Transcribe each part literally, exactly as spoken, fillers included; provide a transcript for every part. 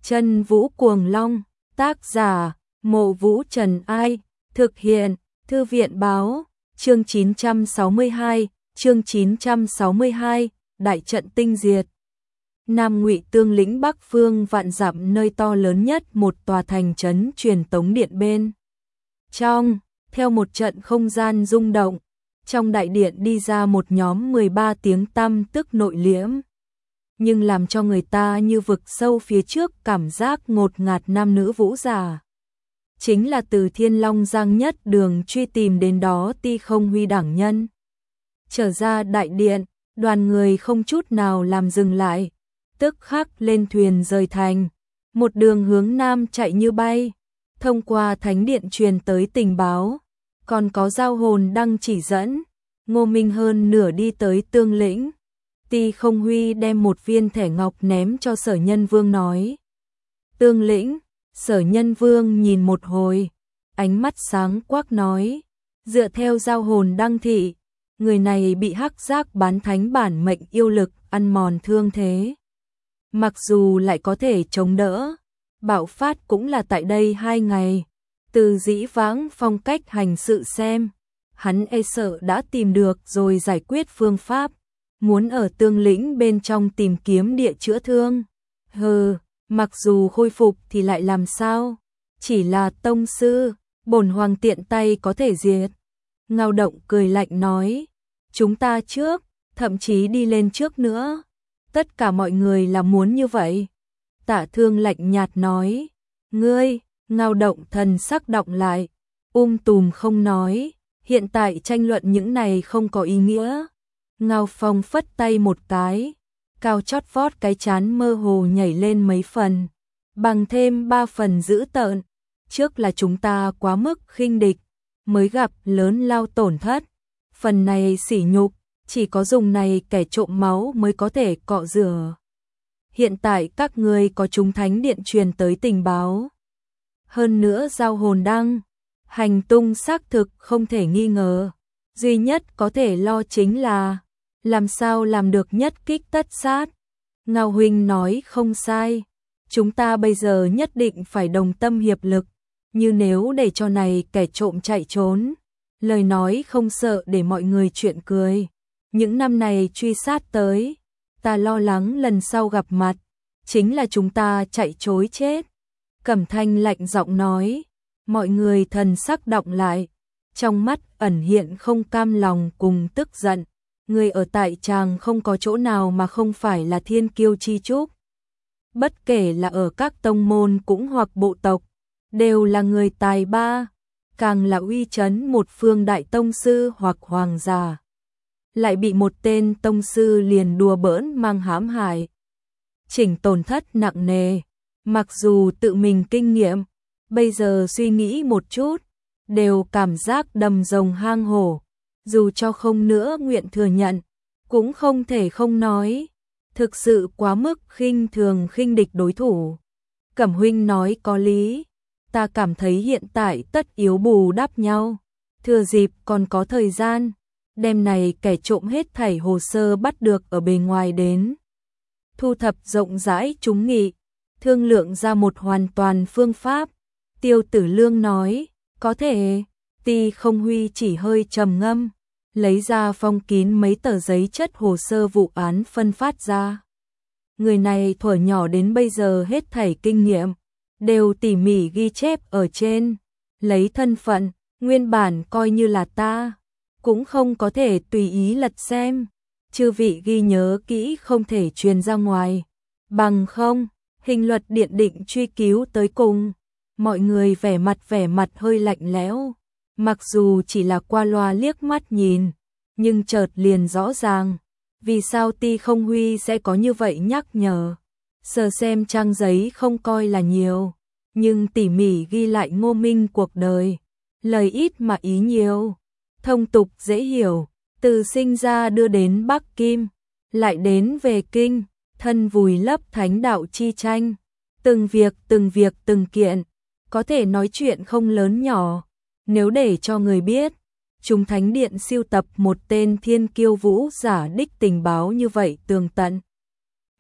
Chân Vũ Cuồng Long, tác giả, Mộ Vũ Trần Ai, thực hiện, Thư viện Báo, chương chín trăm sáu mươi hai, chương chín trăm sáu mươi hai, Đại trận tinh diệt. Nam Ngụy Tương lĩnh Bắc phương vạn dặm nơi to lớn nhất một tòa thành trấn truyền tống điện bên. Trong, theo một trận không gian rung động, trong đại điện đi ra một nhóm mười ba tiếng tăm tức nội liễm. Nhưng làm cho người ta như vực sâu phía trước cảm giác ngột ngạt nam nữ vũ giả. Chính là từ Thiên Long Giang nhất đường truy tìm đến đó Ti Không Huy đẳng nhân. Trở ra đại điện, đoàn người không chút nào làm dừng lại, tức khắc lên thuyền rời thành, một đường hướng nam chạy như bay, thông qua thánh điện truyền tới tình báo, còn có giao hồn đăng chỉ dẫn, Ngô Minh hơn nửa đi tới Tương Lĩnh. Ti Không Huy đem một viên thẻ ngọc ném cho Sở Nhân Vương nói. Tương Lĩnh, Sở Nhân Vương nhìn một hồi, ánh mắt sáng quắc nói, dựa theo giao hồn đăng thị, người này bị hắc giác bán thánh bản mệnh yêu lực ăn mòn thương thế. Mặc dù lại có thể chống đỡ, bạo phát cũng là tại đây hai ngày, từ dĩ vãng phong cách hành sự xem, hắn e sợ đã tìm được rồi giải quyết phương pháp, muốn ở Tương Lĩnh bên trong tìm kiếm địa chữa thương. Hừ, mặc dù khôi phục thì lại làm sao, chỉ là tông sư, bổn hoàng tiện tay có thể diệt. Ngao Động cười lạnh nói, chúng ta trước, thậm chí đi lên trước nữa. Tất cả mọi người là muốn như vậy. Tạ Thương lạnh nhạt nói, ngươi, Ngao Động thần sắc động lại, um tùm không nói, hiện tại tranh luận những này không có ý nghĩa. Ngao Phong phất tay một cái, cao chót vót cái chán mơ hồ nhảy lên mấy phần, bằng thêm ba phần dữ tợn. Trước là chúng ta quá mức khinh địch, mới gặp lớn lao tổn thất. Phần này sỉ nhục, chỉ có dùng này kẻ trộm máu mới có thể cọ rửa. Hiện tại các ngươi có chúng thánh điện truyền tới tình báo. Hơn nữa giao hồn đăng, hành tung xác thực không thể nghi ngờ. Duy nhất có thể lo chính là, làm sao làm được nhất kích tất sát. Ngao huynh nói không sai, chúng ta bây giờ nhất định phải đồng tâm hiệp lực, như nếu để cho này kẻ trộm chạy trốn, lời nói không sợ để mọi người chuyện cười. Những năm này truy sát tới, ta lo lắng lần sau gặp mặt, chính là chúng ta chạy trối chết. Cẩm Thanh lạnh giọng nói, mọi người thần sắc động lại, trong mắt ẩn hiện không cam lòng cùng tức giận. Người ở tại tràng không có chỗ nào mà không phải là thiên kiêu chi trúc. Bất kể là ở các tông môn cũng hoặc bộ tộc, đều là người tài ba, càng là uy chấn một phương đại tông sư hoặc hoàng giả. Lại bị một tên tông sư liền đùa bỡn mang hãm hại. Chỉnh tổn thất nặng nề, mặc dù tự mình kinh nghiệm, bây giờ suy nghĩ một chút, đều cảm giác đầm rồng hang hổ. Dù cho không nữa nguyện thừa nhận, cũng không thể không nói, thực sự quá mức khinh thường khinh địch đối thủ. Cẩm huynh nói có lý, ta cảm thấy hiện tại tất yếu bù đắp nhau, thừa dịp còn có thời gian, đêm này kẻ trộm hết thảy hồ sơ bắt được ở bề ngoài đến. Thu thập rộng rãi chúng nghị, thương lượng ra một hoàn toàn phương pháp. Tiêu Tử Lương nói, có thể. Ti Không Huy chỉ hơi trầm ngâm, lấy ra phong kín mấy tờ giấy chất hồ sơ vụ án phân phát ra. Người này thuở nhỏ đến bây giờ hết thảy kinh nghiệm, đều tỉ mỉ ghi chép ở trên, lấy thân phận, nguyên bản coi như là ta, cũng không có thể tùy ý lật xem, chư vị ghi nhớ kỹ không thể truyền ra ngoài, bằng không, hình luật điện định truy cứu tới cùng. Mọi người vẻ mặt vẻ mặt hơi lạnh lẽo. Mặc dù chỉ là qua loa liếc mắt nhìn, nhưng chợt liền rõ ràng, vì sao Ti Không Huy sẽ có như vậy nhắc nhở. Sờ xem trang giấy không coi là nhiều, nhưng tỉ mỉ ghi lại Ngô Minh cuộc đời, lời ít mà ý nhiều, thông tục dễ hiểu, từ sinh ra đưa đến Bắc Kim, lại đến về Kinh, thân vùi lấp thánh đạo chi tranh, từng việc từng việc từng kiện, có thể nói chuyện không lớn nhỏ. Nếu để cho người biết, chúng thánh điện siêu tập một tên thiên kiêu vũ giả đích tình báo như vậy tường tận,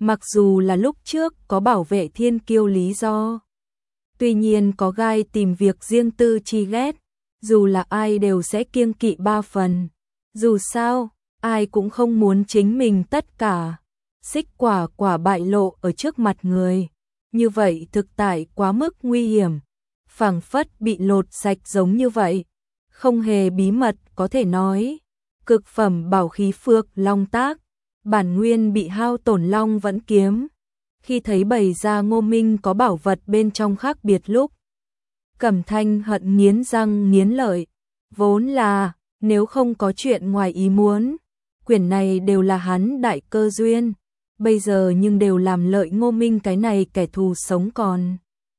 mặc dù là lúc trước có bảo vệ thiên kiêu lý do. Tuy nhiên có gai tìm việc riêng tư chi ghét, dù là ai đều sẽ kiêng kỵ ba phần. Dù sao, ai cũng không muốn chính mình tất cả. Xích quả quả bại lộ ở trước mặt người. Như vậy thực tại quá mức nguy hiểm. Phảng phất bị lột sạch giống như vậy. Không hề bí mật có thể nói. Cực phẩm bảo khí phược long tác. Bản nguyên bị hao tổn long vẫn kiếm. Khi thấy bày ra Ngô Minh có bảo vật bên trong khác biệt lúc. Cẩm Thanh hận nghiến răng nghiến lợi. Vốn là, nếu không có chuyện ngoài ý muốn, quyển này đều là hắn đại cơ duyên. Bây giờ nhưng đều làm lợi Ngô Minh cái này kẻ thù sống còn.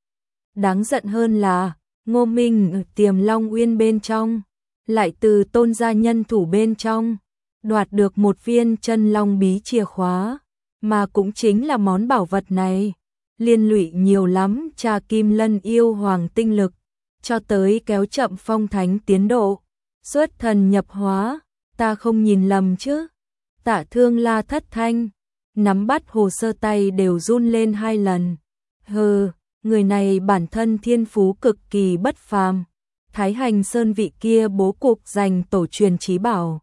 Đáng giận hơn là, Ngô Minh ở Tiềm Long Uyên bên trong, lại từ Tôn gia nhân thủ bên trong, đoạt được một viên chân long bí chìa khóa, mà cũng chính là món bảo vật này. Liên lụy nhiều lắm cha Kim Lân yêu hoàng tinh lực, cho tới kéo chậm phong thánh tiến độ, xuất thần nhập hóa, ta không nhìn lầm chứ. Tạ Thương La thất thanh, nắm bắt hồ sơ tay đều run lên hai lần. Hừ, người này bản thân thiên phú cực kỳ bất phàm. Thái Hành Sơn vị kia bố cục dành tổ truyền trí bảo.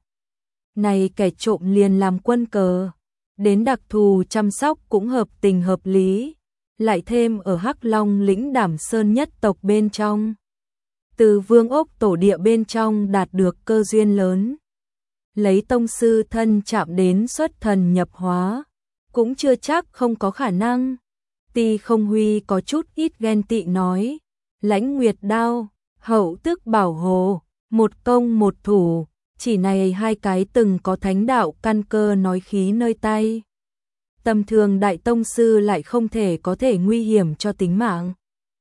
Này kẻ trộm liền làm quân cờ, đến đặc thù chăm sóc cũng hợp tình hợp lý. Lại thêm ở Hắc Long lĩnh Đảm Sơn nhất tộc bên trong. Từ Vương Ốc tổ địa bên trong đạt được cơ duyên lớn. Lấy tông sư thân chạm đến xuất thần nhập hóa, cũng chưa chắc không có khả năng. Ti Không Huy có chút ít ghen tị nói, Lãnh Nguyệt đao, Hậu Tước bảo hồ, một công một thủ, chỉ này hai cái từng có thánh đạo căn cơ nói khí nơi tay. Tầm thường đại tông sư lại không thể có thể nguy hiểm cho tính mạng.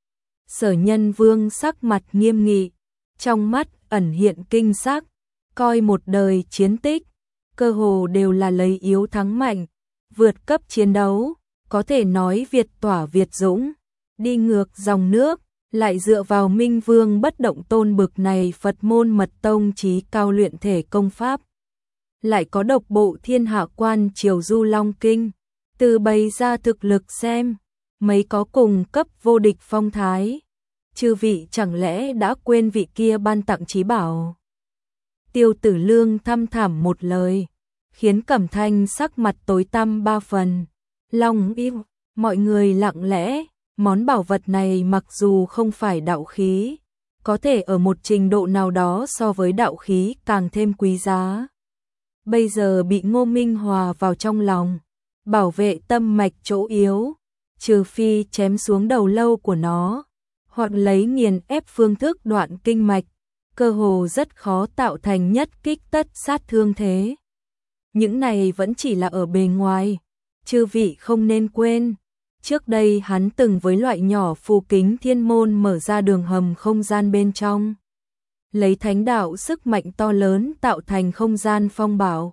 Sở Nhân Vương sắc mặt nghiêm nghị, trong mắt ẩn hiện kinh sắc, coi một đời chiến tích, cơ hồ đều là lấy yếu thắng mạnh, vượt cấp chiến đấu, có thể nói Việt tỏa Việt dũng, đi ngược dòng nước, lại dựa vào Minh Vương bất động tôn bực này Phật môn mật tông chí cao luyện thể công pháp. Lại có độc bộ thiên hạ quan triều du long kinh, từ bày ra thực lực xem, mấy có cùng cấp vô địch phong thái. Chư vị chẳng lẽ đã quên vị kia ban tặng chí bảo. Tiêu Tử Lương thăm thẳm một lời, khiến Cẩm Thanh sắc mặt tối tăm ba phần. Long im, mọi người lặng lẽ, món bảo vật này mặc dù không phải đạo khí, có thể ở một trình độ nào đó so với đạo khí càng thêm quý giá. Bây giờ bị Ngô Minh hòa vào trong lòng, bảo vệ tâm mạch chỗ yếu, trừ phi chém xuống đầu lâu của nó, hoặc lấy nghiền ép phương thức đoạn kinh mạch, cơ hồ rất khó tạo thành nhất kích tất sát thương thế. Những này vẫn chỉ là ở bề ngoài, chư vị không nên quên. Trước đây hắn từng với loại nhỏ phù kính thiên môn mở ra đường hầm không gian bên trong. Lấy thánh đạo sức mạnh to lớn tạo thành không gian phong bảo.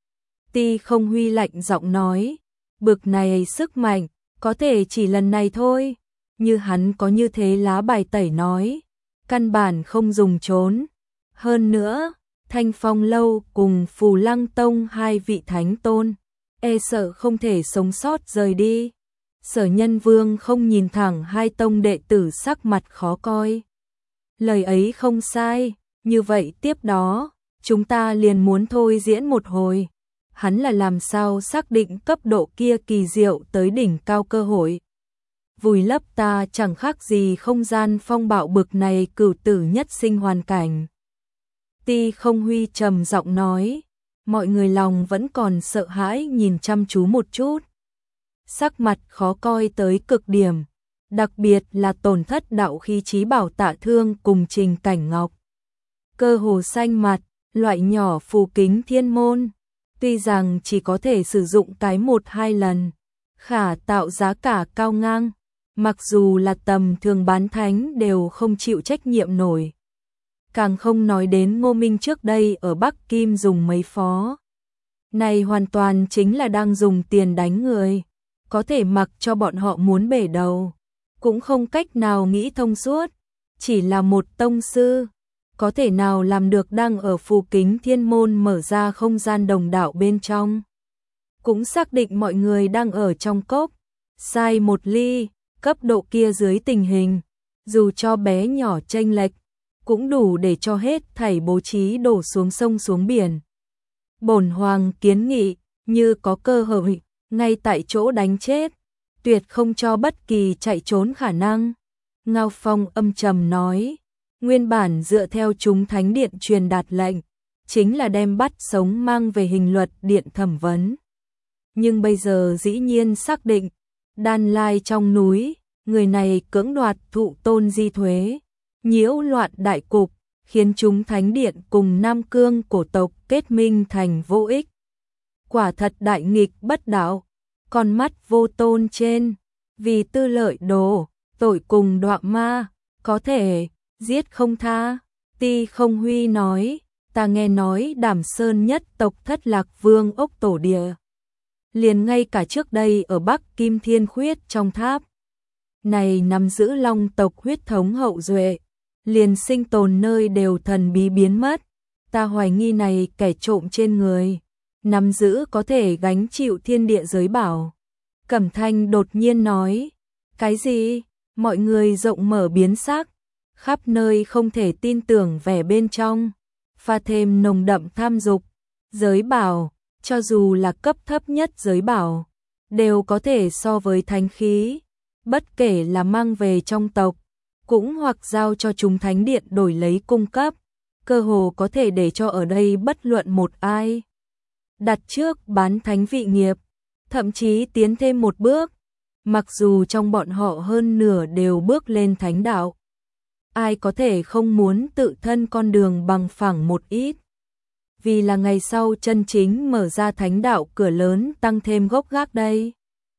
Ti Không Huy lạnh giọng nói, bực này sức mạnh, có thể chỉ lần này thôi. Như hắn có như thế lá bài tẩy nói, căn bản không dùng trốn. Hơn nữa, Thanh Phong Lâu cùng Phù Lăng Tông hai vị thánh tôn, e sợ không thể sống sót rời đi. Sở Nhân Vương không nhìn thẳng hai tông đệ tử sắc mặt khó coi. Lời ấy không sai, như vậy tiếp đó, chúng ta liền muốn thôi diễn một hồi. Hắn là làm sao xác định cấp độ kia kỳ diệu tới đỉnh cao cơ hội. Vùi lấp ta chẳng khác gì không gian phong bạo bực này cửu tử nhất sinh hoàn cảnh. Ti Không Huy trầm giọng nói, mọi người lòng vẫn còn sợ hãi nhìn chăm chú một chút. Sắc mặt khó coi tới cực điểm, đặc biệt là tổn thất đạo khí chí bảo Tạ Thương cùng Trình Cảnh Ngọc. Cơ hồ xanh mặt, loại nhỏ phù kính thiên môn, tuy rằng chỉ có thể sử dụng cái một hai lần, khả tạo giá cả cao ngang, mặc dù là tầm thường bán thánh đều không chịu trách nhiệm nổi. Càng không nói đến Ngô Minh trước đây ở Bắc Kim dùng mấy phó. Này hoàn toàn chính là đang dùng tiền đánh người, có thể mặc cho bọn họ muốn bể đầu, cũng không cách nào nghĩ thông suốt, chỉ là một tông sư, có thể nào làm được đang ở phù kính thiên môn mở ra không gian đồng đạo bên trong. cũng xác định mọi người đang ở trong cốc, sai một ly, cấp độ kia dưới tình hình, dù cho bé nhỏ chênh lệch, cũng đủ để cho hết thảy bố trí đổ xuống sông xuống biển. Bổn hoàng kiến nghị, như có cơ hội, ngay tại chỗ đánh chết, tuyệt không cho bất kỳ chạy trốn khả năng. Ngao Phong âm trầm nói, nguyên bản dựa theo chúng thánh điện truyền đạt lệnh, chính là đem bắt sống mang về hình luật điện thẩm vấn. Nhưng bây giờ dĩ nhiên xác định, Đan Lai trong núi, người này cưỡng đoạt thụ tôn di thuế, nhiễu loạn đại cục, khiến chúng thánh điện cùng Nam Cương cổ tộc kết minh thành vô ích. Quả thật đại nghịch bất đạo, con mắt vô tôn trên, vì tư lợi đồ, tội cùng đọa ma, có thể giết không tha. Ti Không Huy nói, ta nghe nói Đàm Sơn nhất tộc thất lạc vương ốc tổ địa. Liền ngay cả trước đây ở Bắc Kim Thiên Khuyết trong tháp này nắm giữ long tộc huyết thống hậu duệ, liền sinh tồn nơi đều thần bí biến mất. Ta hoài nghi này kẻ trộm trên người, nắm giữ có thể gánh chịu thiên địa giới bảo. Cẩm Thanh đột nhiên nói, cái gì? Mọi người rộng mở biến sắc, khắp nơi không thể tin tưởng vẻ bên trong, pha thêm nồng đậm tham dục. Giới bảo, cho dù là cấp thấp nhất giới bảo, đều có thể so với thánh khí, bất kể là mang về trong tộc, cũng hoặc giao cho chúng thánh điện đổi lấy cung cấp, cơ hồ có thể để cho ở đây bất luận một ai đặt trước bán thánh vị nghiệp, thậm chí tiến thêm một bước, mặc dù trong bọn họ hơn nửa đều bước lên thánh đạo. Ai có thể không muốn tự thân con đường bằng phẳng một ít, vì là ngày sau chân chính mở ra thánh đạo cửa lớn tăng thêm gốc gác đây.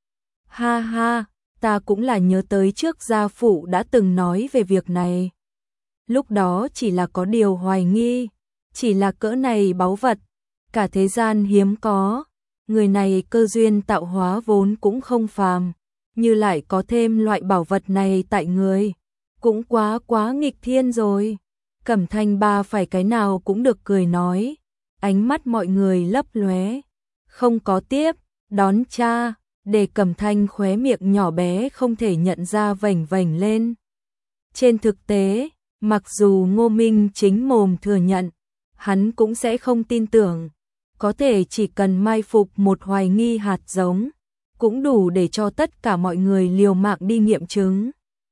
Ha ha, ta cũng là nhớ tới trước gia phụ đã từng nói về việc này. Lúc đó chỉ là có điều hoài nghi, chỉ là cỡ này báu vật, cả thế gian hiếm có, người này cơ duyên tạo hóa vốn cũng không phàm, như lại có thêm loại bảo vật này tại người, cũng quá quá nghịch thiên rồi. Cẩm Thanh ba phải cái nào cũng được cười nói, ánh mắt mọi người lấp lóe, không có tiếp, đón cha, để Cẩm Thanh khóe miệng nhỏ bé không thể nhận ra vểnh vểnh lên. Trên thực tế, mặc dù Ngô Minh chính mồm thừa nhận, hắn cũng sẽ không tin tưởng, có thể chỉ cần mai phục một hoài nghi hạt giống, cũng đủ để cho tất cả mọi người liều mạng đi nghiệm chứng.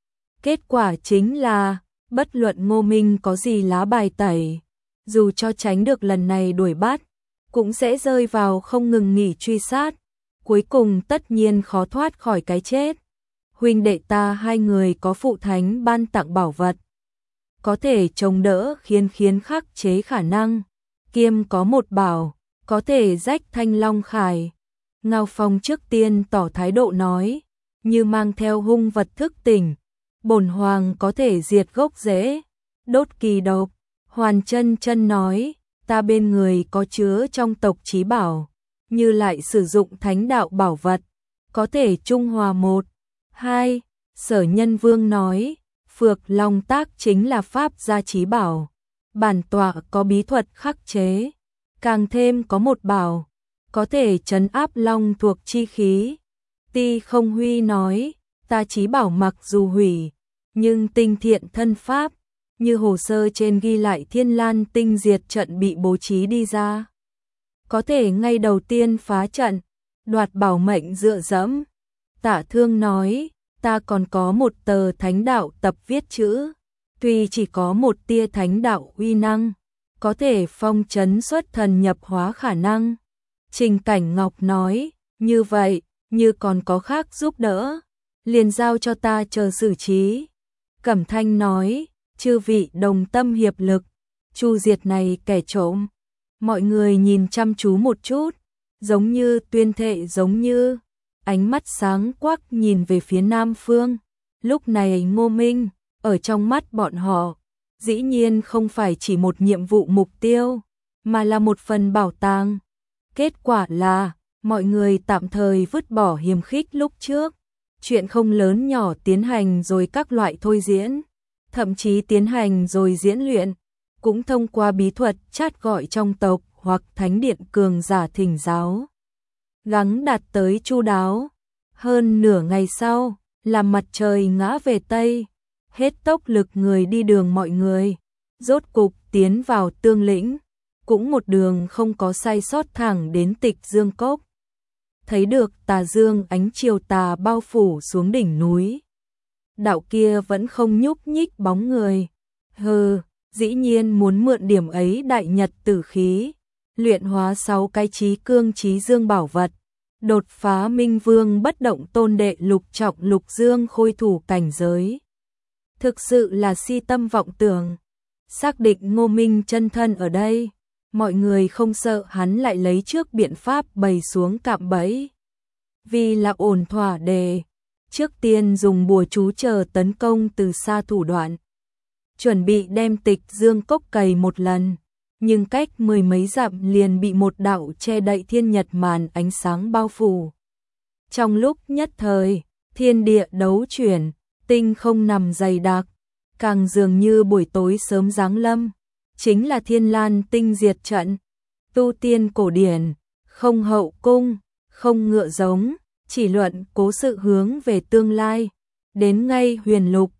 Kết quả chính là, bất luận Ngô Minh có gì lá bài tẩy, dù cho tránh được lần này đuổi bắt, cũng sẽ rơi vào không ngừng nghỉ truy sát, cuối cùng tất nhiên khó thoát khỏi cái chết. Huynh đệ ta hai người có phụ thánh ban tặng bảo vật, có thể chống đỡ khiến khiến khắc chế khả năng, kiêm có một bảo, có thể rách thanh long khải. Ngao Phong trước tiên tỏ thái độ nói, như mang theo hung vật thức tỉnh, bổn hoàng có thể diệt gốc rễ, đốt kỳ độc. Hoàn Chân Chân nói, ta bên người có chứa trong tộc chí bảo, như lại sử dụng thánh đạo bảo vật, có thể trung hòa một, hai. Sở Nhân Vương nói, Phược Long Tác chính là pháp gia chí bảo, bản tọa có bí thuật khắc chế, càng thêm có một bảo, có thể trấn áp long thuộc chi khí. Ti Không Huy nói, ta chí bảo mặc dù hủy, nhưng tinh thiện thân pháp, như hồ sơ trên ghi lại Thiên Lan tinh diệt trận bị bố trí đi ra, có thể ngay đầu tiên phá trận, đoạt bảo mệnh dựa dẫm. Tả Thương nói, ta còn có một tờ thánh đạo tập viết chữ, tuy chỉ có một tia thánh đạo uy năng, có thể phong trấn xuất thần nhập hóa khả năng. Trình Cảnh Ngọc nói, như vậy, như còn có khác giúp đỡ, liền giao cho ta chờ xử trí. Cẩm Thanh nói, chư vị đồng tâm hiệp lực, chu diệt này kẻ trộm. Mọi người nhìn chăm chú một chút, giống như tuyên thệ, giống như ánh mắt sáng quắc nhìn về phía Nam Phương. Lúc này Ngô Minh, ở trong mắt bọn họ, dĩ nhiên không phải chỉ một nhiệm vụ mục tiêu, mà là một phần bảo tàng. Kết quả là, mọi người tạm thời vứt bỏ hiềm khích lúc trước, chuyện không lớn nhỏ tiến hành rồi các loại thôi diễn, thậm chí tiến hành rồi diễn luyện, cũng thông qua bí thuật chat gọi trong tộc hoặc thánh điện cường giả thỉnh giáo. gắng đạt tới chu đáo. Hơn nửa ngày sau, là mặt trời ngã về Tây, hết tốc lực người đi đường mọi người, rốt cục tiến vào Tương Lĩnh, cũng một đường không có sai sót thẳng đến Tịch Dương Cốc. Thấy được tà dương ánh chiều tà bao phủ xuống đỉnh núi. Đạo kia vẫn không nhúc nhích bóng người. Hừ, dĩ nhiên muốn mượn điểm ấy đại nhật tử khí, luyện hóa sáu cái trí cương trí dương bảo vật, đột phá Minh Vương bất động tôn đệ lục trọng lục dương khôi thủ cảnh giới. Thực sự là si tâm vọng tưởng. Xác định Ngô Minh chân thân ở đây, mọi người không sợ hắn lại lấy trước biện pháp bày xuống cạm bẫy. Vì là ổn thỏa đề, trước tiên dùng bùa chú chờ tấn công từ xa thủ đoạn, chuẩn bị đem Tịch Dương Cốc cày một lần, nhưng cách mười mấy dặm liền bị một đạo che đậy thiên nhật màn ánh sáng bao phủ. Trong lúc nhất thời, thiên địa đấu chuyển, tinh không nằm dày đặc, càng dường như buổi tối sớm giáng lâm, chính là Thiên Lan tinh diệt trận. Tu tiên cổ điển, không hậu cung, không ngựa giống, chỉ luận cố sự hướng về tương lai, đến ngay huyền lục,